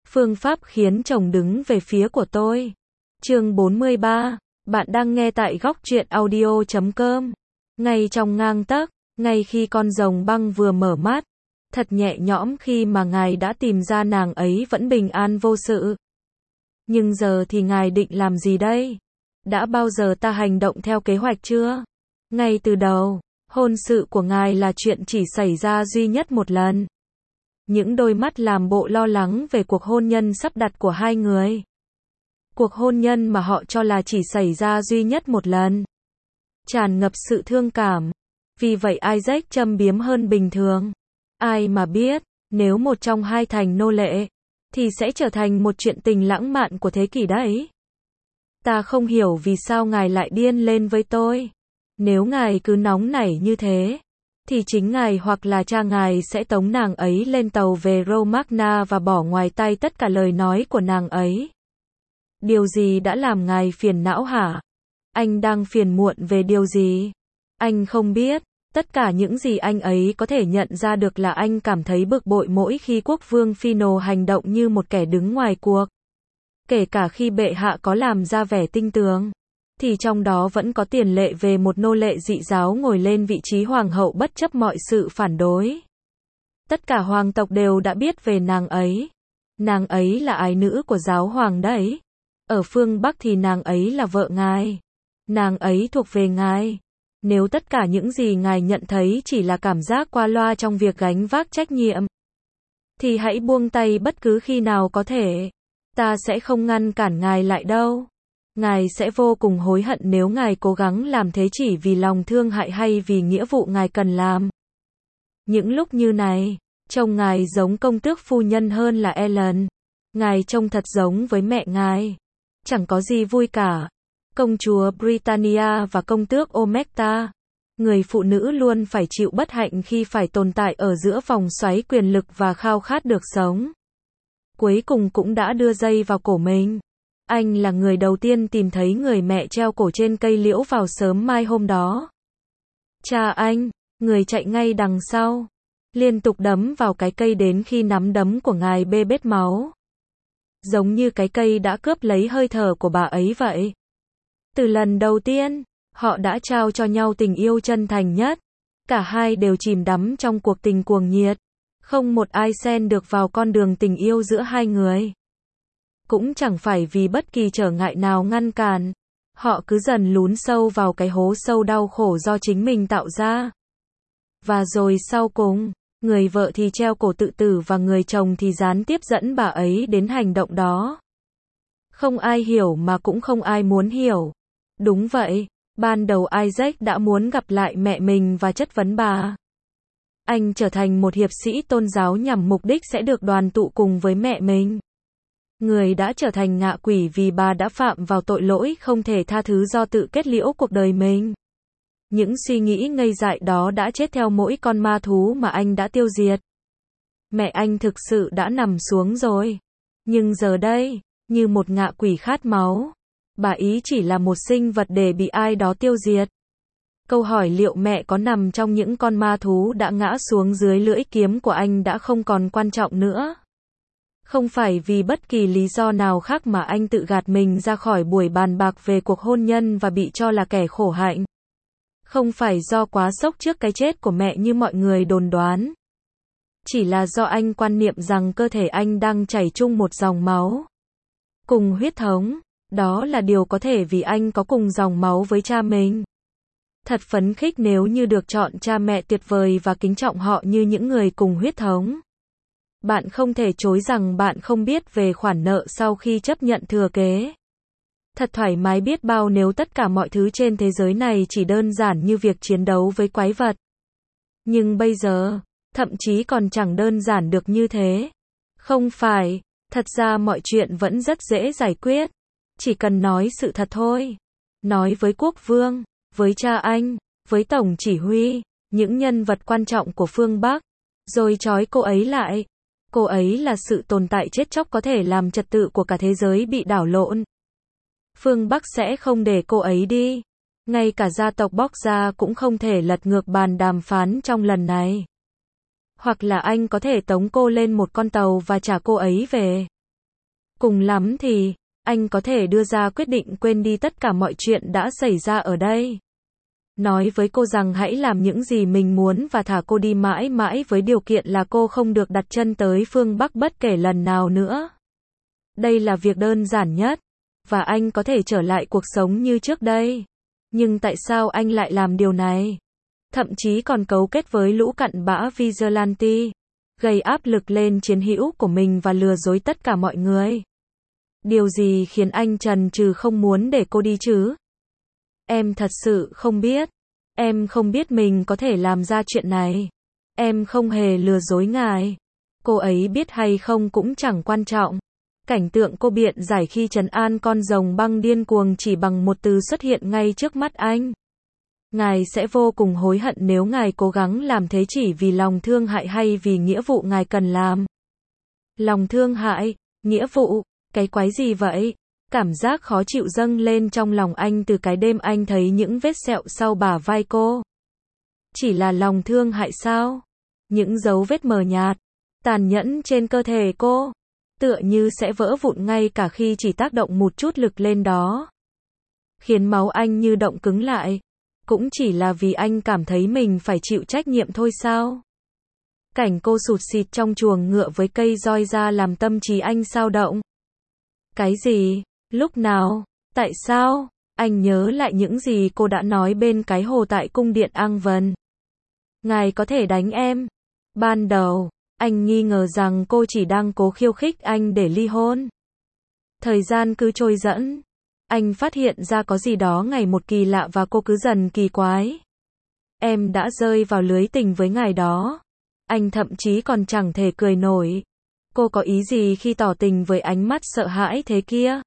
Phương pháp khiến chồng đứng về phía của tôi. Chương 43. Bạn đang nghe tại góc truyện audio.com. Ngay trong ngang tấc, ngay khi con rồng băng vừa mở mắt, thật nhẹ nhõm khi mà ngài đã tìm ra nàng ấy vẫn bình an vô sự. Nhưng giờ thì ngài định làm gì đây? Đã bao giờ ta hành động theo kế hoạch chưa? Ngay từ đầu, hôn sự của ngài là chuyện chỉ xảy ra duy nhất một lần. Những đôi mắt làm bộ lo lắng về cuộc hôn nhân sắp đặt của hai người. Cuộc hôn nhân mà họ cho là chỉ xảy ra duy nhất một lần. Tràn ngập sự thương cảm. Vì vậy Isaac châm biếm hơn bình thường. Ai mà biết, nếu một trong hai thành nô lệ, thì sẽ trở thành một chuyện tình lãng mạn của thế kỷ đấy. Ta không hiểu vì sao ngài lại điên lên với tôi. Nếu ngài cứ nóng nảy như thế, thì chính ngài hoặc là cha ngài sẽ tống nàng ấy lên tàu về Romagna và bỏ ngoài tai tất cả lời nói của nàng ấy. Điều gì đã làm ngài phiền não hả? Anh đang phiền muộn về điều gì? Anh không biết. Tất cả những gì anh ấy có thể nhận ra được là anh cảm thấy bực bội mỗi khi quốc vương Phino hành động như một kẻ đứng ngoài cuộc. Kể cả khi bệ hạ có làm ra vẻ tinh tường, thì trong đó vẫn có tiền lệ về một nô lệ dị giáo ngồi lên vị trí hoàng hậu bất chấp mọi sự phản đối. Tất cả hoàng tộc đều đã biết về nàng ấy. Nàng ấy là ái nữ của giáo hoàng đấy. Ở phương Bắc thì nàng ấy là vợ ngài. Nàng ấy thuộc về ngài. Nếu tất cả những gì ngài nhận thấy chỉ là cảm giác qua loa trong việc gánh vác trách nhiệm, thì hãy buông tay bất cứ khi nào có thể. Ta sẽ không ngăn cản ngài lại đâu. Ngài sẽ vô cùng hối hận nếu ngài cố gắng làm thế chỉ vì lòng thương hại hay vì nghĩa vụ ngài cần làm. Những lúc như này, trông ngài giống công tước phu nhân hơn là Ellen. Ngài trông thật giống với mẹ ngài. Chẳng có gì vui cả. Công chúa Britannia và công tước Omecta. Người phụ nữ luôn phải chịu bất hạnh khi phải tồn tại ở giữa vòng xoáy quyền lực và khao khát được sống. Cuối cùng cũng đã đưa dây vào cổ mình. Anh là người đầu tiên tìm thấy người mẹ treo cổ trên cây liễu vào sớm mai hôm đó. Cha anh, người chạy ngay đằng sau, liên tục đấm vào cái cây đến khi nắm đấm của ngài bê bết máu. Giống như cái cây đã cướp lấy hơi thở của bà ấy vậy. Từ lần đầu tiên, họ đã trao cho nhau tình yêu chân thành nhất. Cả hai đều chìm đắm trong cuộc tình cuồng nhiệt. Không một ai xen được vào con đường tình yêu giữa hai người. Cũng chẳng phải vì bất kỳ trở ngại nào ngăn cản. Họ cứ dần lún sâu vào cái hố sâu đau khổ do chính mình tạo ra. Và rồi sau cùng, người vợ thì treo cổ tự tử và người chồng thì gián tiếp dẫn bà ấy đến hành động đó. Không ai hiểu mà cũng không ai muốn hiểu. Đúng vậy, ban đầu Isaac đã muốn gặp lại mẹ mình và chất vấn bà. Anh trở thành một hiệp sĩ tôn giáo nhằm mục đích sẽ được đoàn tụ cùng với mẹ mình. Người đã trở thành ngạ quỷ vì bà đã phạm vào tội lỗi không thể tha thứ do tự kết liễu cuộc đời mình. Những suy nghĩ ngây dại đó đã chết theo mỗi con ma thú mà anh đã tiêu diệt. Mẹ anh thực sự đã nằm xuống rồi. Nhưng giờ đây, như một ngạ quỷ khát máu, bà ý chỉ là một sinh vật để bị ai đó tiêu diệt. Câu hỏi liệu mẹ có nằm trong những con ma thú đã ngã xuống dưới lưỡi kiếm của anh đã không còn quan trọng nữa. Không phải vì bất kỳ lý do nào khác mà anh tự gạt mình ra khỏi buổi bàn bạc về cuộc hôn nhân và bị cho là kẻ khổ hạnh. Không phải do quá sốc trước cái chết của mẹ như mọi người đồn đoán. Chỉ là do anh quan niệm rằng cơ thể anh đang chảy chung một dòng máu. Cùng huyết thống, đó là điều có thể vì anh có cùng dòng máu với cha mình. Thật phấn khích nếu như được chọn cha mẹ tuyệt vời và kính trọng họ như những người cùng huyết thống. Bạn không thể chối rằng bạn không biết về khoản nợ sau khi chấp nhận thừa kế. Thật thoải mái biết bao nếu tất cả mọi thứ trên thế giới này chỉ đơn giản như việc chiến đấu với quái vật. Nhưng bây giờ, thậm chí còn chẳng đơn giản được như thế. Không phải, thật ra mọi chuyện vẫn rất dễ giải quyết. Chỉ cần nói sự thật thôi. Nói với quốc vương, với cha anh, với tổng chỉ huy, những nhân vật quan trọng của phương Bắc. Rồi trói cô ấy lại. Cô ấy là sự tồn tại chết chóc có thể làm trật tự của cả thế giới bị đảo lộn. Phương Bắc sẽ không để cô ấy đi. Ngay cả gia tộc Borgia cũng không thể lật ngược bàn đàm phán trong lần này. Hoặc là anh có thể tống cô lên một con tàu và trả cô ấy về. Cùng lắm thì, anh có thể đưa ra quyết định quên đi tất cả mọi chuyện đã xảy ra ở đây. Nói với cô rằng hãy làm những gì mình muốn và thả cô đi mãi mãi với điều kiện là cô không được đặt chân tới phương Bắc bất kể lần nào nữa. Đây là việc đơn giản nhất, và anh có thể trở lại cuộc sống như trước đây. Nhưng tại sao anh lại làm điều này? Thậm chí còn cấu kết với lũ cặn bã Vigilante, gây áp lực lên chiến hữu của mình và lừa dối tất cả mọi người. Điều gì khiến anh chần chừ không muốn để cô đi chứ? Em thật sự không biết. Em không biết mình có thể làm ra chuyện này. Em không hề lừa dối ngài. Cô ấy biết hay không cũng chẳng quan trọng. Cảnh tượng cô biện giải khi trấn an con rồng băng điên cuồng chỉ bằng một từ xuất hiện ngay trước mắt anh. Ngài sẽ vô cùng hối hận nếu ngài cố gắng làm thế chỉ vì lòng thương hại hay vì nghĩa vụ ngài cần làm. Lòng thương hại, nghĩa vụ, cái quái gì vậy? Cảm giác khó chịu dâng lên trong lòng anh từ cái đêm anh thấy những vết sẹo sau bả vai cô. Chỉ là lòng thương hại sao? Những dấu vết mờ nhạt, tàn nhẫn trên cơ thể cô, tựa như sẽ vỡ vụn ngay cả khi chỉ tác động một chút lực lên đó. Khiến máu anh như động cứng lại. Cũng chỉ là vì anh cảm thấy mình phải chịu trách nhiệm thôi sao? Cảnh cô sụt sịt trong chuồng ngựa với cây roi ra làm tâm trí anh xao động. Cái gì? Lúc nào? Tại sao? Anh nhớ lại những gì cô đã nói bên cái hồ tại cung điện Ang Vân. Ngài có thể đánh em. Ban đầu, anh nghi ngờ rằng cô chỉ đang cố khiêu khích anh để ly hôn. Thời gian cứ trôi dẫn. Anh phát hiện ra có gì đó ngày một kỳ lạ và cô cứ dần kỳ quái. Em đã rơi vào lưới tình với ngài đó. Anh thậm chí còn chẳng thể cười nổi. Cô có ý gì khi tỏ tình với ánh mắt sợ hãi thế kia?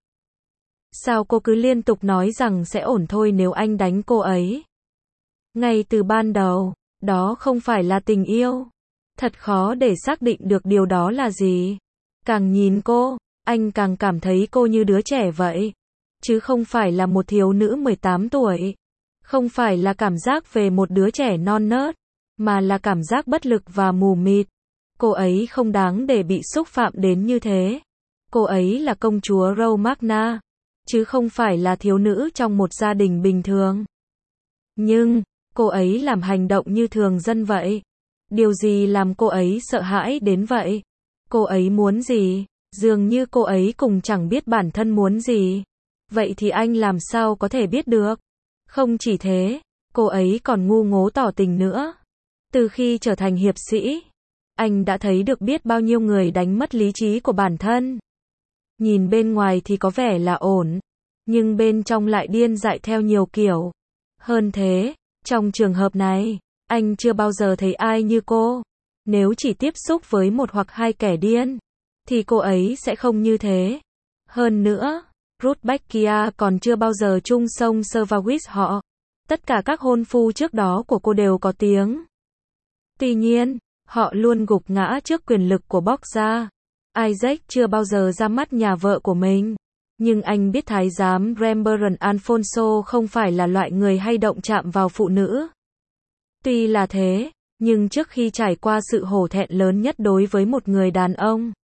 Sao cô cứ liên tục nói rằng sẽ ổn thôi nếu anh đánh cô ấy? Ngay từ ban đầu, đó không phải là tình yêu. Thật khó để xác định được điều đó là gì. Càng nhìn cô, anh càng cảm thấy cô như đứa trẻ vậy. Chứ không phải là một thiếu nữ 18 tuổi. Không phải là cảm giác về một đứa trẻ non nớt, mà là cảm giác bất lực và mù mịt. Cô ấy không đáng để bị xúc phạm đến như thế. Cô ấy là công chúa Romagna, chứ không phải là thiếu nữ trong một gia đình bình thường. Nhưng, cô ấy làm hành động như thường dân vậy. Điều gì làm cô ấy sợ hãi đến vậy? Cô ấy muốn gì? Dường như cô ấy cũng chẳng biết bản thân muốn gì. Vậy thì anh làm sao có thể biết được? Không chỉ thế, cô ấy còn ngu ngố tỏ tình nữa. Từ khi trở thành hiệp sĩ, anh đã thấy được biết bao nhiêu người đánh mất lý trí của bản thân. Nhìn bên ngoài thì có vẻ là ổn, nhưng bên trong lại điên dại theo nhiều kiểu. Hơn thế, trong trường hợp này, anh chưa bao giờ thấy ai như cô. Nếu chỉ tiếp xúc với một hoặc hai kẻ điên, thì cô ấy sẽ không như thế. Hơn nữa, Ruth Beckia còn chưa bao giờ chung sông Servavis họ. Tất cả các hôn phu trước đó của cô đều có tiếng. Tuy nhiên, họ luôn gục ngã trước quyền lực của Borgia. Isaac chưa bao giờ ra mắt nhà vợ của mình. Nhưng anh biết thái giám Rembrandt Alfonso không phải là loại người hay động chạm vào phụ nữ. Tuy là thế, nhưng trước khi trải qua sự hổ thẹn lớn nhất đối với một người đàn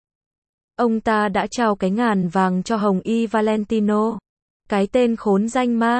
ông ta đã trao cái ngàn vàng cho Hồng Y Valentino. Cái tên khốn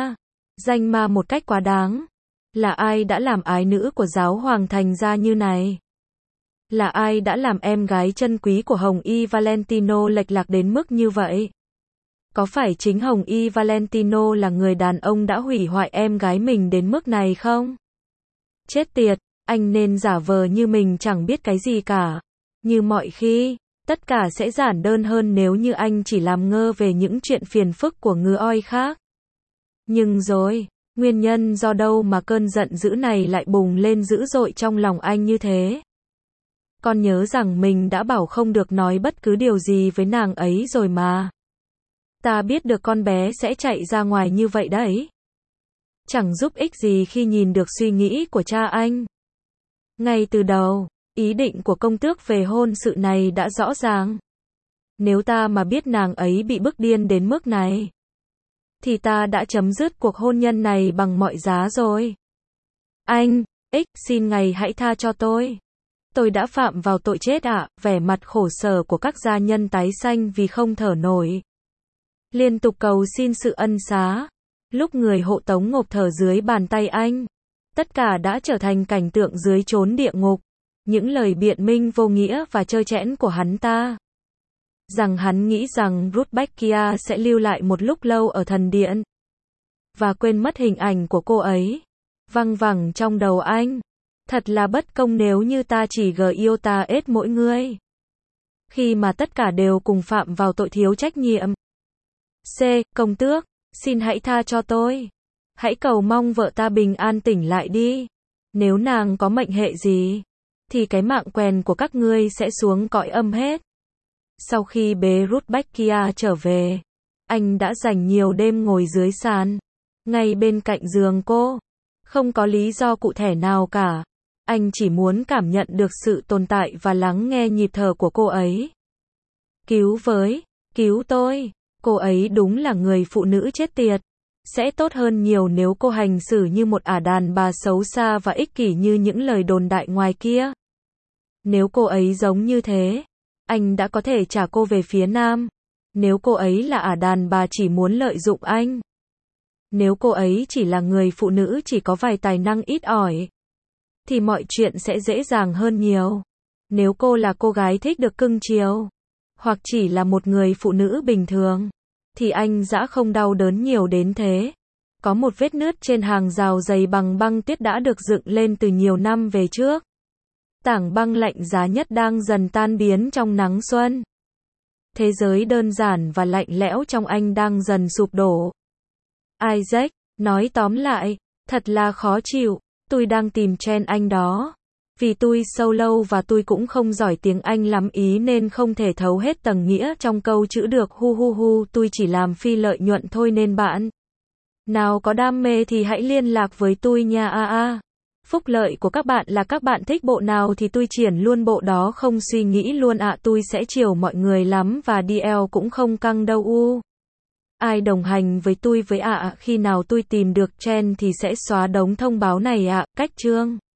danh ma một cách quá đáng. Là ai đã làm ái nữ của giáo hoàng thành ra như này? Là ai đã làm em gái chân quý của Hồng Y Valentino lệch lạc đến mức như vậy? Có phải chính Hồng Y Valentino là người đàn ông đã hủy hoại em gái mình đến mức này không? Chết tiệt, anh nên giả vờ như mình chẳng biết cái gì cả. Như mọi khi, tất cả sẽ giản đơn hơn nếu như anh chỉ làm ngơ về những chuyện phiền phức của ngứa oi khác. Nhưng rồi, nguyên nhân do đâu mà cơn giận dữ này lại bùng lên dữ dội trong lòng anh như thế? Con nhớ rằng mình đã bảo không được nói bất cứ điều gì với nàng ấy rồi mà. Ta biết được con bé sẽ chạy ra ngoài như vậy đấy. Chẳng giúp ích gì khi nhìn được suy nghĩ của cha anh. Ngay từ đầu, ý định của công tước về hôn sự này đã rõ ràng. Nếu ta mà biết nàng ấy bị bức điên đến mức này, thì ta đã chấm dứt cuộc hôn nhân này bằng mọi giá rồi. Anh, xin ngài hãy tha cho tôi. Tôi đã phạm vào tội chết ạ, vẻ mặt khổ sở của các gia nhân tái xanh vì không thở nổi. Liên tục cầu xin sự ân xá. Lúc người hộ tống ngộp thở dưới bàn tay anh. Tất cả đã trở thành cảnh tượng dưới chốn địa ngục. Những lời biện minh vô nghĩa và trơ trẽn của hắn ta. Rằng hắn nghĩ rằng Ruth Beckia sẽ lưu lại một lúc lâu ở thần điện. Và quên mất hình ảnh của cô ấy. Văng vẳng trong đầu anh. Thật là bất công nếu như ta chỉ yêu ta ết mỗi người. Khi mà tất cả đều cùng phạm vào tội thiếu trách nhiệm. C. Công tước, xin hãy tha cho tôi. Hãy cầu mong vợ ta bình an tỉnh lại đi. Nếu nàng có mệnh hệ gì, thì cái mạng quèn của các ngươi sẽ xuống cõi âm hết. Sau khi bế Ruth Beckia trở về, anh đã dành nhiều đêm ngồi dưới sàn, ngay bên cạnh giường cô. Không có lý do cụ thể nào cả. Anh chỉ muốn cảm nhận được sự tồn tại và lắng nghe nhịp thở của cô ấy. Cứu tôi. Cô ấy đúng là người phụ nữ chết tiệt. Sẽ tốt hơn nhiều nếu cô hành xử như một ả đàn bà xấu xa và ích kỷ như những lời đồn đại ngoài kia. Nếu cô ấy giống như thế, anh đã có thể trả cô về phía nam. Nếu cô ấy là ả đàn bà chỉ muốn lợi dụng anh. Nếu cô ấy chỉ là người phụ nữ chỉ có vài tài năng ít ỏi, thì mọi chuyện sẽ dễ dàng hơn nhiều. Nếu cô là cô gái thích được cưng chiều, hoặc chỉ là một người phụ nữ bình thường, thì anh dã không đau đớn nhiều đến thế. Có một vết nứt trên hàng rào dày bằng băng tuyết đã được dựng lên từ nhiều năm về trước. Tảng băng lạnh giá nhất đang dần tan biến trong nắng xuân. Thế giới đơn giản và lạnh lẽo trong anh đang dần sụp đổ. Isaac nói tóm lại, thật là khó chịu. Tôi đang tìm Chen anh đó. Vì tôi solo và tôi cũng không giỏi tiếng Anh lắm ý nên không thể thấu hết tầng nghĩa trong câu chữ được. Tôi chỉ làm phi lợi nhuận thôi nên bạn nào có đam mê thì hãy liên lạc với tôi nha. Phúc lợi của các bạn là các bạn thích bộ nào thì tôi triển luôn bộ đó không suy nghĩ luôn tôi sẽ chiều mọi người lắm và DL cũng không căng đâu. Ai đồng hành với tôi với khi nào tôi tìm được Chen thì sẽ xóa đống thông báo này cách chương.